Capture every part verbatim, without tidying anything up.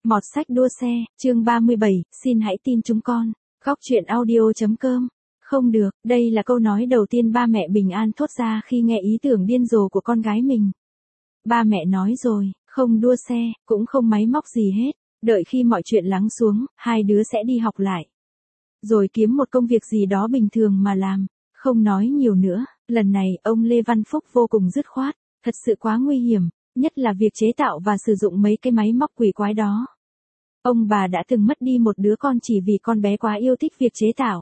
Mọt sách đua xe, chương ba mươi bảy, xin hãy tin chúng con. Góc truyện audio.com. Không được, đây là câu nói đầu tiên ba mẹ Bình An thốt ra khi nghe ý tưởng điên rồ của con gái mình. Ba mẹ nói rồi, không đua xe, cũng không máy móc gì hết, đợi khi mọi chuyện lắng xuống, hai đứa sẽ đi học lại. Rồi kiếm một công việc gì đó bình thường mà làm, không nói nhiều nữa. Lần này, ông Lê Văn Phúc vô cùng dứt khoát, thật sự quá nguy hiểm, nhất là việc chế tạo và sử dụng mấy cái máy móc quỷ quái đó. Ông bà đã từng mất đi một đứa con chỉ vì con bé quá yêu thích việc chế tạo.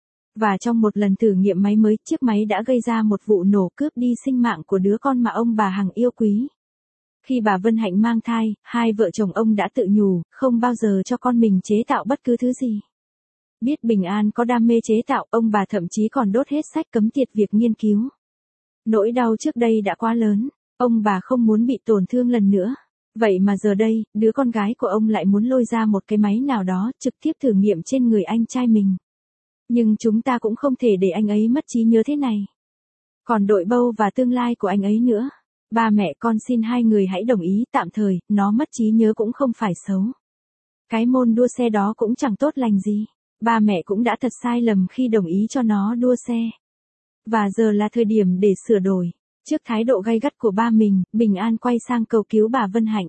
Và trong một lần thử nghiệm máy mới, chiếc máy đã gây ra một vụ nổ cướp đi sinh mạng của đứa con mà ông bà hằng yêu quý. Khi bà Vân Hạnh mang thai, hai vợ chồng ông đã tự nhủ, không bao giờ cho con mình chế tạo bất cứ thứ gì. Biết Bình An có đam mê chế tạo, ông bà thậm chí còn đốt hết sách cấm tiệt việc nghiên cứu. Nỗi đau trước đây đã quá lớn, ông bà không muốn bị tổn thương lần nữa. Vậy mà giờ đây, đứa con gái của ông lại muốn lôi ra một cái máy nào đó trực tiếp thử nghiệm trên người anh trai mình. Nhưng chúng ta cũng không thể để anh ấy mất trí nhớ thế này. Còn đội bâu và tương lai của anh ấy nữa. Ba mẹ con xin hai người hãy đồng ý tạm thời, nó mất trí nhớ cũng không phải xấu. Cái môn đua xe đó cũng chẳng tốt lành gì. Ba mẹ cũng đã thật sai lầm khi đồng ý cho nó đua xe. Và giờ là thời điểm để sửa đổi. Trước thái độ gay gắt của ba mình, Bình An quay sang cầu cứu bà Vân Hạnh.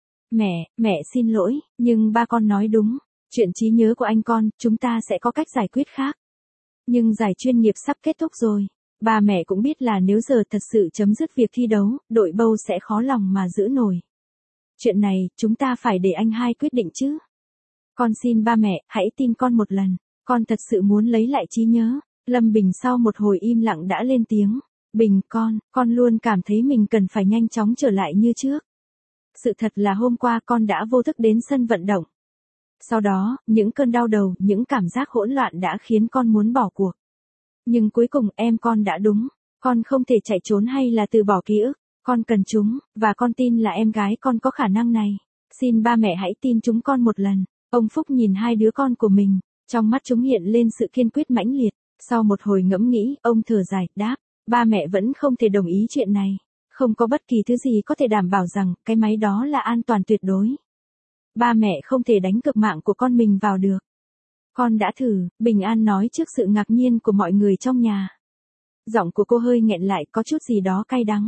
Mẹ, mẹ xin lỗi, nhưng ba con nói đúng. Chuyện trí nhớ của anh con, chúng ta sẽ có cách giải quyết khác. Nhưng giải chuyên nghiệp sắp kết thúc rồi. Ba mẹ cũng biết là nếu giờ thật sự chấm dứt việc thi đấu, đội bâu sẽ khó lòng mà giữ nổi. Chuyện này, chúng ta phải để anh hai quyết định chứ. Con xin ba mẹ, hãy tin con một lần. Con thật sự muốn lấy lại trí nhớ. Lâm Bình sau một hồi im lặng đã lên tiếng. Bình con, con luôn cảm thấy mình cần phải nhanh chóng trở lại như trước. Sự thật là hôm qua con đã vô thức đến sân vận động. Sau đó, những cơn đau đầu, những cảm giác hỗn loạn đã khiến con muốn bỏ cuộc. Nhưng cuối cùng em con đã đúng. Con không thể chạy trốn hay là từ bỏ ký ức. Con cần chúng, và con tin là em gái con có khả năng này. Xin ba mẹ hãy tin chúng con một lần. Ông Phúc nhìn hai đứa con của mình, trong mắt chúng hiện lên sự kiên quyết mãnh liệt. Sau một hồi ngẫm nghĩ, ông thở dài, đáp, ba mẹ vẫn không thể đồng ý chuyện này. Không có bất kỳ thứ gì có thể đảm bảo rằng cái máy đó là an toàn tuyệt đối. Ba mẹ không thể đánh cược mạng của con mình vào được. Con đã thử, Bình An nói trước sự ngạc nhiên của mọi người trong nhà. Giọng của cô hơi nghẹn lại, có chút gì đó cay đắng.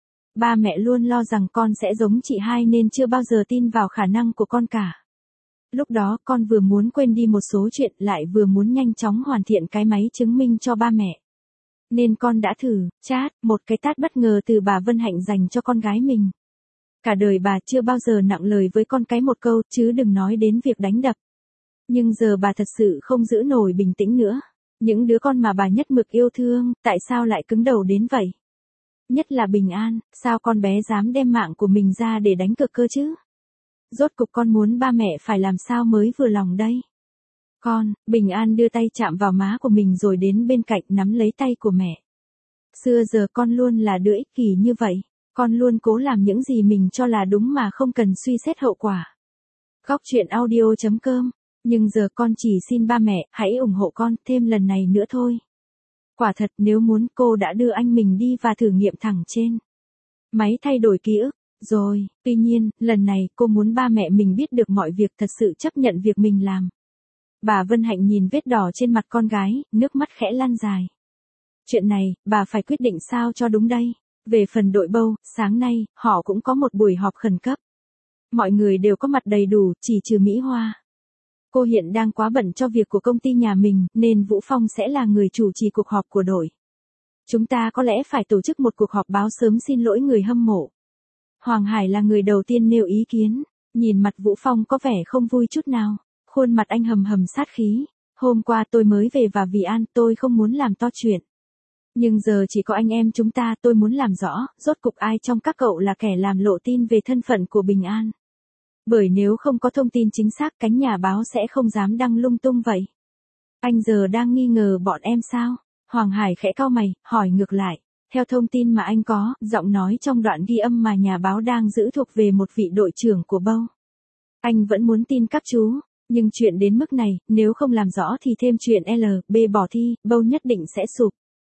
Ba mẹ luôn lo rằng con sẽ giống chị hai nên chưa bao giờ tin vào khả năng của con cả. Lúc đó con vừa muốn quên đi một số chuyện lại vừa muốn nhanh chóng hoàn thiện cái máy chứng minh cho ba mẹ. Nên con đã thử, chát, một cái tát bất ngờ từ bà Vân Hạnh dành cho con gái mình. Cả đời bà chưa bao giờ nặng lời với con cái một câu, chứ đừng nói đến việc đánh đập. Nhưng giờ bà thật sự không giữ nổi bình tĩnh nữa. Những đứa con mà bà nhất mực yêu thương, tại sao lại cứng đầu đến vậy? Nhất là Bình An, sao con bé dám đem mạng của mình ra để đánh cược cơ chứ? Rốt cục con muốn ba mẹ phải làm sao mới vừa lòng đây? Con, Bình An đưa tay chạm vào má của mình rồi đến bên cạnh nắm lấy tay của mẹ. Xưa giờ con luôn là đứa ích kỷ như vậy. Con luôn cố làm những gì mình cho là đúng mà không cần suy xét hậu quả. Góc truyện audio.com. Nhưng giờ con chỉ xin ba mẹ, hãy ủng hộ con thêm lần này nữa thôi. Quả thật nếu muốn cô đã đưa anh mình đi và thử nghiệm thẳng trên máy thay đổi ký ức. Rồi, tuy nhiên, lần này cô muốn ba mẹ mình biết được mọi việc, thật sự chấp nhận việc mình làm. Bà Vân Hạnh nhìn vết đỏ trên mặt con gái, nước mắt khẽ lăn dài. Chuyện này, bà phải quyết định sao cho đúng đây. Về phần đội bâu, sáng nay, họ cũng có một buổi họp khẩn cấp. Mọi người đều có mặt đầy đủ, chỉ trừ Mỹ Hoa. Cô hiện đang quá bận cho việc của công ty nhà mình, nên Vũ Phong sẽ là người chủ trì cuộc họp của đội. Chúng ta có lẽ phải tổ chức một cuộc họp báo sớm xin lỗi người hâm mộ. Hoàng Hải là người đầu tiên nêu ý kiến. Nhìn mặt Vũ Phong có vẻ không vui chút nào. Khuôn mặt anh hầm hầm sát khí. Hôm qua tôi mới về và vì An, tôi không muốn làm to chuyện. Nhưng giờ chỉ có anh em chúng ta, tôi muốn làm rõ, rốt cục ai trong các cậu là kẻ làm lộ tin về thân phận của Bình An. Bởi nếu không có thông tin chính xác, cánh nhà báo sẽ không dám đăng lung tung vậy. Anh giờ đang nghi ngờ bọn em sao? Hoàng Hải khẽ cau mày, hỏi ngược lại. Theo thông tin mà anh có, giọng nói trong đoạn ghi âm mà nhà báo đang giữ thuộc về một vị đội trưởng của bâu. Anh vẫn muốn tin các chú, nhưng chuyện đến mức này, nếu không làm rõ thì thêm chuyện L, B bỏ thi, bâu nhất định sẽ sụp.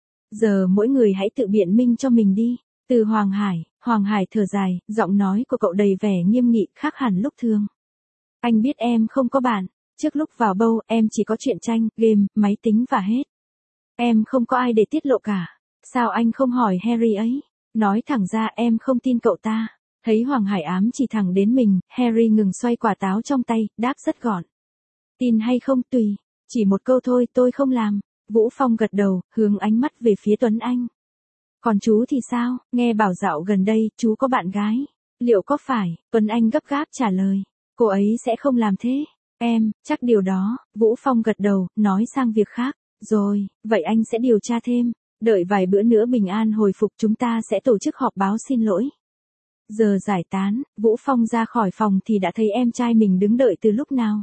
Giờ mỗi người hãy tự biện minh cho mình đi. Từ Hoàng Hải, Hoàng Hải thở dài, giọng nói của cậu đầy vẻ nghiêm nghị khác hẳn lúc thường. Anh biết em không có bạn. Trước lúc vào bầu, em chỉ có truyện tranh, game, máy tính và hết. Em không có ai để tiết lộ cả. Sao anh không hỏi Harry ấy? Nói thẳng ra em không tin cậu ta. Thấy Hoàng Hải ám chỉ thẳng đến mình, Harry ngừng xoay quả táo trong tay, đáp rất gọn. Tin hay không tùy. Chỉ một câu thôi, tôi không làm. Vũ Phong gật đầu, hướng ánh mắt về phía Tuấn Anh. Còn chú thì sao? Nghe bảo dạo gần đây, chú có bạn gái. Liệu có phải? Tuấn Anh gấp gáp trả lời. Cô ấy sẽ không làm thế. Em, chắc điều đó. Vũ Phong gật đầu, nói sang việc khác. Rồi, vậy anh sẽ điều tra thêm. Đợi vài bữa nữa bình an hồi phục chúng ta sẽ tổ chức họp báo xin lỗi. Giờ giải tán, Vũ Phong ra khỏi phòng thì đã thấy em trai mình đứng đợi từ lúc nào.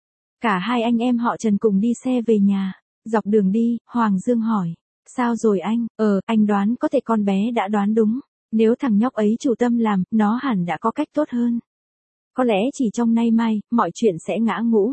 Cả hai anh em họ Trần cùng đi xe về nhà. Dọc đường đi, Hoàng Dương hỏi. Sao rồi anh? Ờ, anh đoán có thể con bé đã đoán đúng. Nếu thằng nhóc ấy chủ tâm làm, nó hẳn đã có cách tốt hơn. Có lẽ chỉ trong nay mai, mọi chuyện sẽ ngã ngũ.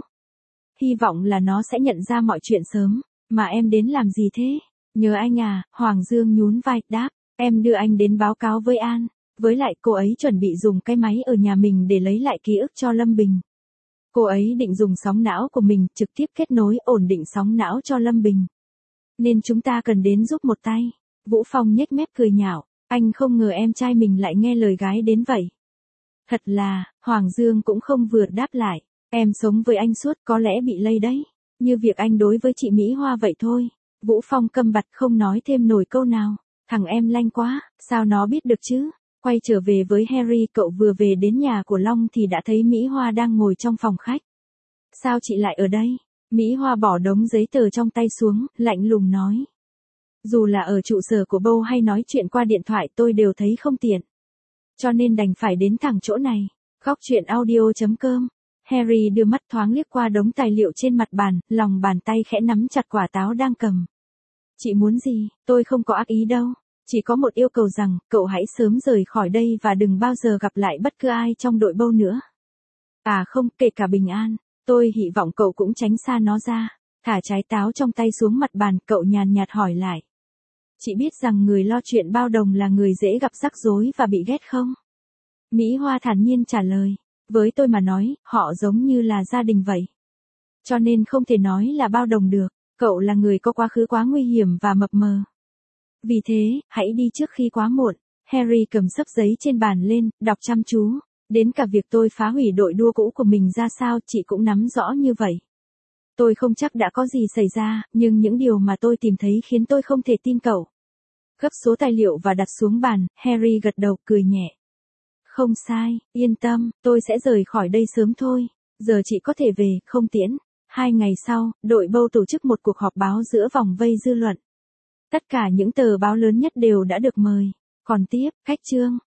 Hy vọng là nó sẽ nhận ra mọi chuyện sớm. Mà em đến làm gì thế? Nhờ anh à, Hoàng Dương nhún vai, đáp. Em đưa anh đến báo cáo với An. Với lại cô ấy chuẩn bị dùng cái máy ở nhà mình để lấy lại ký ức cho Lâm Bình. Cô ấy định dùng sóng não của mình trực tiếp kết nối ổn định sóng não cho Lâm Bình. Nên chúng ta cần đến giúp một tay. Vũ Phong nhếch mép cười nhạo. Anh không ngờ em trai mình lại nghe lời gái đến vậy. Thật là, Hoàng Dương cũng không vừa đáp lại. Em sống với anh suốt có lẽ bị lây đấy. Như việc anh đối với chị Mỹ Hoa vậy thôi. Vũ Phong câm bặt không nói thêm nổi câu nào. Thằng em lanh quá, sao nó biết được chứ? Quay trở về với Harry, cậu vừa về đến nhà của Long thì đã thấy Mỹ Hoa đang ngồi trong phòng khách. Sao chị lại ở đây? Mỹ Hoa bỏ đống giấy tờ trong tay xuống, lạnh lùng nói. Dù là ở trụ sở của bầu hay nói chuyện qua điện thoại tôi đều thấy không tiện. Cho nên đành phải đến thẳng chỗ này. Góc truyện audio chấm com. Harry đưa mắt thoáng liếc qua đống tài liệu trên mặt bàn, lòng bàn tay khẽ nắm chặt quả táo đang cầm. Chị muốn gì? Tôi không có ác ý đâu. Chỉ có một yêu cầu rằng, cậu hãy sớm rời khỏi đây và đừng bao giờ gặp lại bất cứ ai trong đội bầu nữa. À không, kể cả Bình An. Tôi hy vọng cậu cũng tránh xa nó ra. Thả trái táo trong tay xuống mặt bàn, cậu nhàn nhạt hỏi lại. Chị biết rằng người lo chuyện bao đồng là người dễ gặp rắc rối và bị ghét không? Mỹ Hoa thản nhiên trả lời. Với tôi mà nói, họ giống như là gia đình vậy. Cho nên không thể nói là bao đồng được. Cậu là người có quá khứ quá nguy hiểm và mập mờ. Vì thế, hãy đi trước khi quá muộn. Harry cầm xấp giấy trên bàn lên, đọc chăm chú. Đến cả việc tôi phá hủy đội đua cũ của mình ra sao chị cũng nắm rõ như vậy. Tôi không chắc đã có gì xảy ra, nhưng những điều mà tôi tìm thấy khiến tôi không thể tin cậu. Gấp số tài liệu và đặt xuống bàn, Harry gật đầu cười nhẹ. Không sai, yên tâm, tôi sẽ rời khỏi đây sớm thôi. Giờ chị có thể về, không tiễn. Hai ngày sau, đội bầu tổ chức một cuộc họp báo giữa vòng vây dư luận. Tất cả những tờ báo lớn nhất đều đã được mời. Còn tiếp, khách chương.